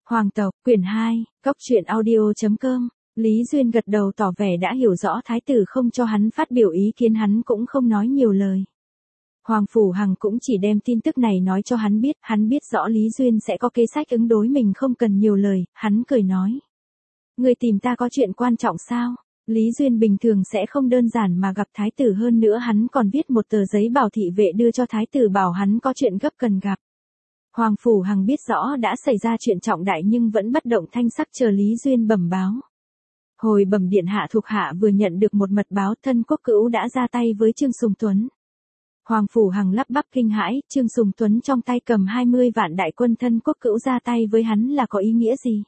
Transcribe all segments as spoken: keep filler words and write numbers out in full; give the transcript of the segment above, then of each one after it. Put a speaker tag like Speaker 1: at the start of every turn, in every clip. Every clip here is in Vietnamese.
Speaker 1: Hoàng tộc, quyển hai, cốc truyện audio.com. Lý Duyên gật đầu tỏ vẻ đã hiểu rõ thái tử không cho hắn phát biểu ý kiến, hắn cũng không nói nhiều lời. Hoàng Phủ Hằng cũng chỉ đem tin tức này nói cho hắn biết, hắn biết rõ Lý Duyên sẽ có kế sách ứng đối mình, không cần nhiều lời, hắn cười nói. Người tìm ta có chuyện quan trọng sao? Lý Duyên bình thường sẽ không đơn giản mà gặp thái tử, hơn nữa hắn còn viết một tờ giấy bảo thị vệ đưa cho thái tử bảo hắn có chuyện gấp cần gặp. Hoàng Phủ Hằng biết rõ đã xảy ra chuyện trọng đại nhưng vẫn bất động thanh sắc chờ Lý Duyên bẩm báo. Hồi bẩm điện hạ, thuộc hạ vừa nhận được một mật báo, Thân Quốc Cữu đã ra tay với Trương Sùng Tuấn. Hoàng Phủ Hằng lắp bắp kinh hãi, Trương Sùng Tuấn trong tay cầm hai mươi vạn đại quân, Thân Quốc Cữu ra tay với hắn là có ý nghĩa gì?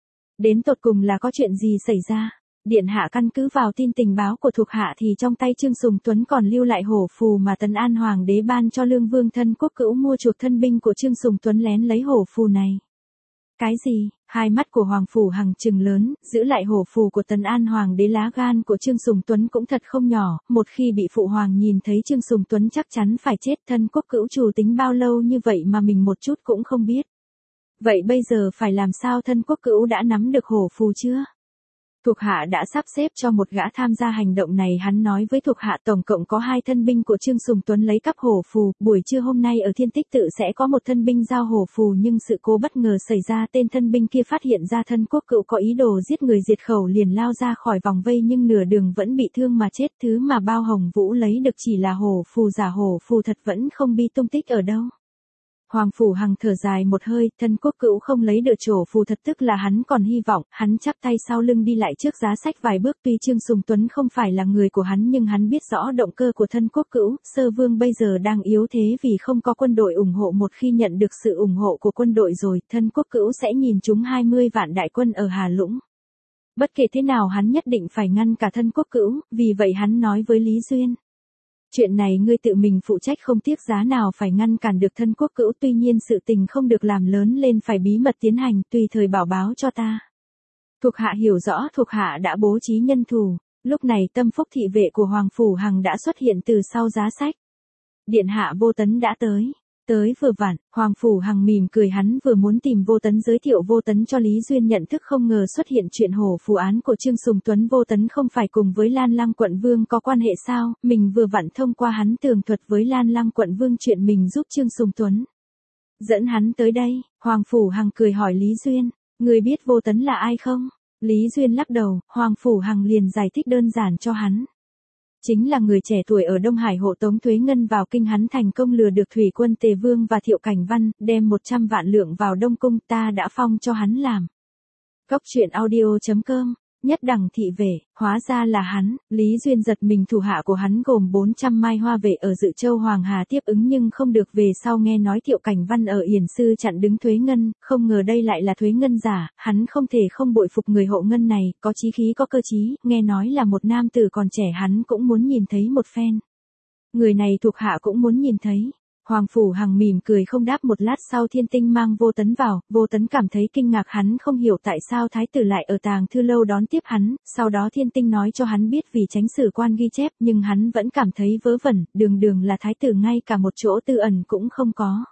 Speaker 1: Đến tột cùng là có chuyện gì xảy ra? Điện hạ, căn cứ vào tin tình báo của thuộc hạ thì trong tay Trương Sùng Tuấn còn lưu lại hổ phù mà Tấn An Hoàng đế ban cho Lương Vương Thân Quốc Cữu mua chuộc thân binh của Trương Sùng Tuấn lén lấy hổ phù này. Cái gì? Hai mắt của Hoàng Phủ Hằng trừng lớn, giữ lại hổ phù của Tấn An Hoàng đế, lá gan của Trương Sùng Tuấn cũng thật không nhỏ, một khi bị phụ hoàng nhìn thấy Trương Sùng Tuấn chắc chắn phải chết. Thân Quốc Cữu chủ tính bao lâu như vậy mà mình một chút cũng không biết. Vậy bây giờ phải làm sao? Thân Quốc Cữu đã nắm được hổ phù chưa? Thuộc hạ đã sắp xếp cho một gã tham gia hành động này, hắn nói với thuộc hạ tổng cộng có hai thân binh của Trương Sùng Tuấn lấy cắp hổ phù, buổi trưa hôm nay ở Thiên Tích Tự sẽ có một thân binh giao hổ phù, nhưng sự cố bất ngờ xảy ra, tên thân binh kia phát hiện ra Thân Quốc Cữu có ý đồ giết người diệt khẩu liền lao ra khỏi vòng vây, nhưng nửa đường vẫn bị thương mà chết. Thứ mà Bao Hồng Vũ lấy được chỉ là hổ phù giả, hổ phù thật vẫn không biết tung tích ở đâu. Hoàng Phủ Hằng thở dài một hơi, Thân Quốc Cữu không lấy được trổ phù thật tức là hắn còn hy vọng, hắn chắp tay sau lưng đi lại trước giá sách vài bước. Tuy Trương Sùng Tuấn không phải là người của hắn nhưng hắn biết rõ động cơ của Thân Quốc Cữu, Sơ Vương bây giờ đang yếu thế vì không có quân đội ủng hộ, một khi nhận được sự ủng hộ của quân đội rồi, Thân Quốc Cữu sẽ nhìn trúng hai mươi vạn đại quân ở Hà Lũng. Bất kể thế nào hắn nhất định phải ngăn cả Thân Quốc Cữu, vì vậy hắn nói với Lý Duyên. Chuyện này ngươi tự mình phụ trách, không tiếc giá nào phải ngăn cản được Thân Quốc Cữu, tuy nhiên sự tình không được làm lớn lên, phải bí mật tiến hành, tùy thời bảo báo cho ta. Thuộc hạ hiểu rõ, thuộc hạ đã bố trí nhân thủ. Lúc này Tâm Phúc thị vệ của Hoàng Phủ Hằng đã xuất hiện từ sau giá sách. Điện hạ, Vô Tấn đã tới. Tới vừa vặn, Hoàng Phủ Hằng mỉm cười, hắn vừa muốn tìm Vô Tấn giới thiệu Vô Tấn cho Lý Duyên nhận thức, không ngờ xuất hiện chuyện hổ phù án của Trương Sùng Tuấn. Vô Tấn không phải cùng với Lan Lăng quận vương có quan hệ sao? Mình vừa vặn thông qua hắn tường thuật với Lan Lăng quận vương chuyện mình giúp Trương Sùng Tuấn. Dẫn hắn tới đây, Hoàng Phủ Hằng cười hỏi Lý Duyên, người biết Vô Tấn là ai không? Lý Duyên lắc đầu, Hoàng Phủ Hằng liền giải thích đơn giản cho hắn. Chính là người trẻ tuổi ở Đông Hải hộ tống Thuế Ngân vào kinh, hắn thành công lừa được thủy quân Tề Vương và Thiệu Cảnh Văn, đem một trăm vạn lượng vào Đông Cung, ta đã phong cho hắn làm. Cốc truyện audio.com, nhất đẳng thị vệ, hóa ra là hắn. Lý Duyên giật mình, thủ hạ của hắn gồm bốn trăm mai hoa vệ ở Dự Châu Hoàng Hà tiếp ứng nhưng không được, về sau nghe nói Thiệu Cảnh Văn ở Yển Sư chặn đứng Thuế Ngân, không ngờ đây lại là Thuế Ngân giả, hắn không thể không bội phục người hộ ngân này, có chí khí có cơ chí, nghe nói là một nam tử còn trẻ, hắn cũng muốn nhìn thấy một phen. Người này thuộc hạ cũng muốn nhìn thấy. Hoàng Phủ Hằng mỉm cười không đáp. Một lát sau Thiên Tinh mang Vô Tấn vào, Vô Tấn cảm thấy kinh ngạc, hắn không hiểu tại sao thái tử lại ở Tàng Thư Lâu đón tiếp hắn, sau đó Thiên Tinh nói cho hắn biết vì tránh sử quan ghi chép, nhưng hắn vẫn cảm thấy vớ vẩn, đường đường là thái tử ngay cả một chỗ tư ẩn cũng không có.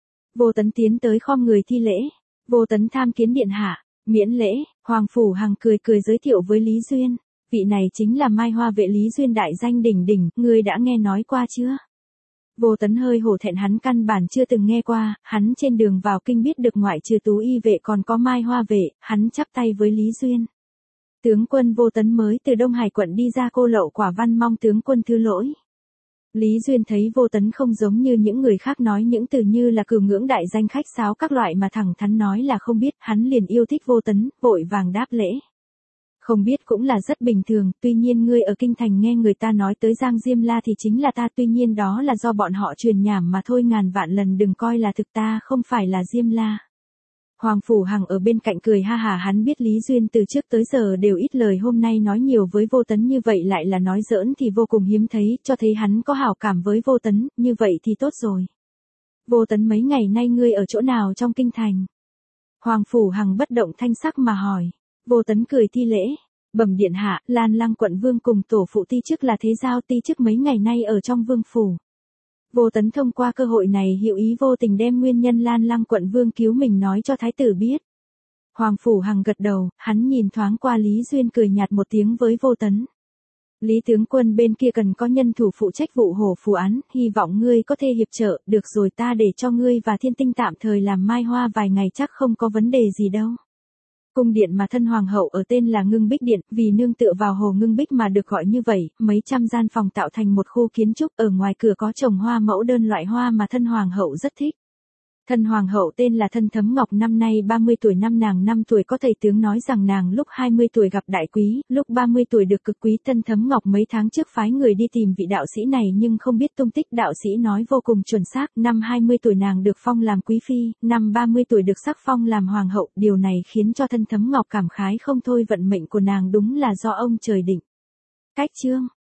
Speaker 1: Vô Tấn tiến tới khom người thi lễ, Vô Tấn tham kiến điện hạ, miễn lễ. Hoàng Phủ Hằng cười cười giới thiệu với Lý Duyên, vị này chính là Mai Hoa vệ Lý Duyên, đại danh đỉnh đỉnh, ngươi đã nghe nói qua chưa? Vô Tấn hơi hổ thẹn, hắn căn bản chưa từng nghe qua, hắn trên đường vào kinh biết được ngoại trừ Tú Y vệ còn có Mai Hoa vệ, hắn chắp tay với Lý Duyên. Tướng quân, Vô Tấn mới từ Đông Hải quận đi ra cô lậu quả văn, mong tướng quân thứ lỗi. Lý Duyên thấy Vô Tấn không giống như những người khác nói những từ như là cừu ngưỡng đại danh khách sáo các loại mà thẳng thắn nói là không biết, hắn liền yêu thích Vô Tấn, vội vàng đáp lễ. Không biết cũng là rất bình thường, tuy nhiên ngươi ở kinh thành nghe người ta nói tới Giang Diêm La thì chính là ta, tuy nhiên đó là do bọn họ truyền nhảm mà thôi, ngàn vạn lần đừng coi là thực, ta không phải là Diêm La. Hoàng Phủ Hằng ở bên cạnh cười ha hà, hắn biết Lý Duyên từ trước tới giờ đều ít lời, hôm nay nói nhiều với Vô Tấn như vậy lại là nói giỡn thì vô cùng hiếm thấy, cho thấy hắn có hảo cảm với Vô Tấn, như vậy thì tốt rồi. Vô Tấn, mấy ngày nay ngươi ở chỗ nào trong kinh thành? Hoàng Phủ Hằng bất động thanh sắc mà hỏi. Vô Tấn cười thi lễ, bẩm điện hạ, Lan Lăng quận vương cùng tổ phụ ti chức là thế giao ti chức mấy ngày nay ở trong vương phủ. Vô Tấn thông qua cơ hội này hữu ý vô tình đem nguyên nhân Lan Lăng quận vương cứu mình nói cho thái tử biết. Hoàng Phủ Hằng gật đầu, hắn nhìn thoáng qua Lý Duyên cười nhạt một tiếng với Vô Tấn. Lý tướng quân bên kia cần có nhân thủ phụ trách vụ hổ phù án, hy vọng ngươi có thể hiệp trợ, được rồi ta để cho ngươi và Thiên Tinh tạm thời làm mai hoa vài ngày chắc không có vấn đề gì đâu. Cung điện mà thân hoàng hậu ở tên là Ngưng Bích Điện, vì nương tựa vào hồ Ngưng Bích mà được gọi như vậy, mấy trăm gian phòng tạo thành một khu kiến trúc, ở ngoài cửa có trồng hoa mẫu đơn loại hoa mà thân hoàng hậu rất thích. Thân hoàng hậu tên là Thân Thấm Ngọc, năm nay ba mươi tuổi, năm nàng năm tuổi có thầy tướng nói rằng nàng lúc hai mươi tuổi gặp đại quý, lúc ba mươi tuổi được cực quý. Thân Thấm Ngọc mấy tháng trước phái người đi tìm vị đạo sĩ này nhưng không biết tung tích, đạo sĩ nói vô cùng chuẩn xác, năm hai mươi tuổi nàng được phong làm quý phi, năm ba mươi tuổi được sắc phong làm hoàng hậu, điều này khiến cho Thân Thấm Ngọc cảm khái không thôi, vận mệnh của nàng đúng là do ông trời định. Cách chương